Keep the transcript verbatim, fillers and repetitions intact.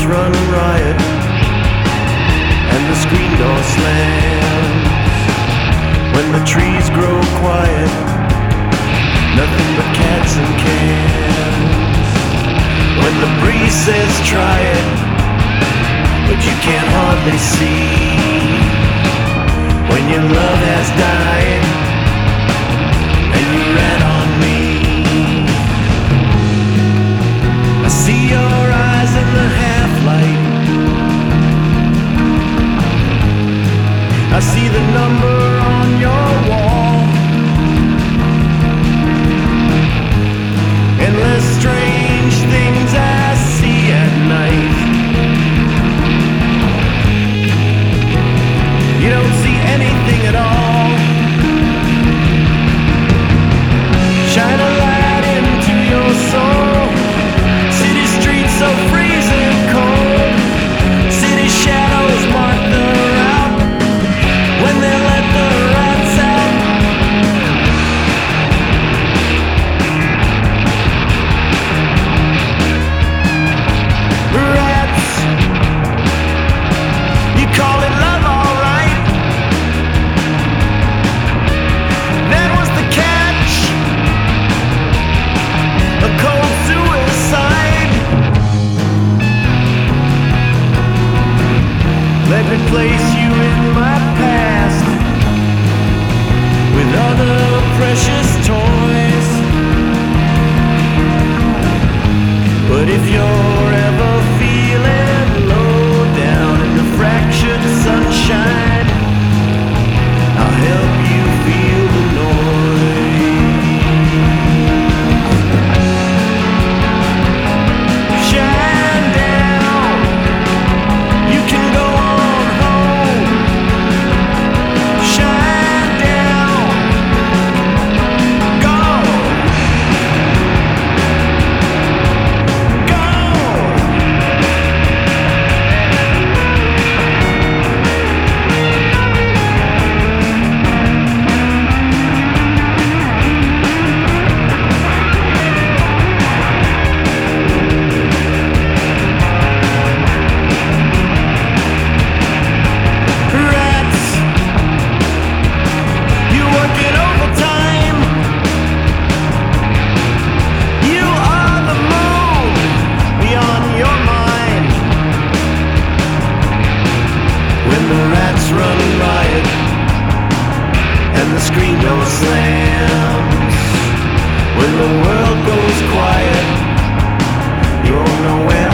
run riot and the screen door slams. When the trees grow quiet, nothing but cats and cans. When the breeze says try it, but you can't hardly see. When your love has died and you ran on me. I see your eyes in the half-light. I see the number on your wall. Endless strange things I see at night. You don't see anything at all. Shine a light into your soul. City streets so freezing cold. City shadows mark the route when they let the rats out. Rats, you call it love, alright. That was the catch, a cold suicide. Let me place you in my past with other precious toys. But if you're ever feeling low down in the fractured sunshine, I'll help you feel the noise. Shine down, you can go on home. Shine down, go, go. Rats, you working overtime. You are the moon beyond your mind. When the rats run riot and the screen door slams, when the world goes quiet, you're nowhere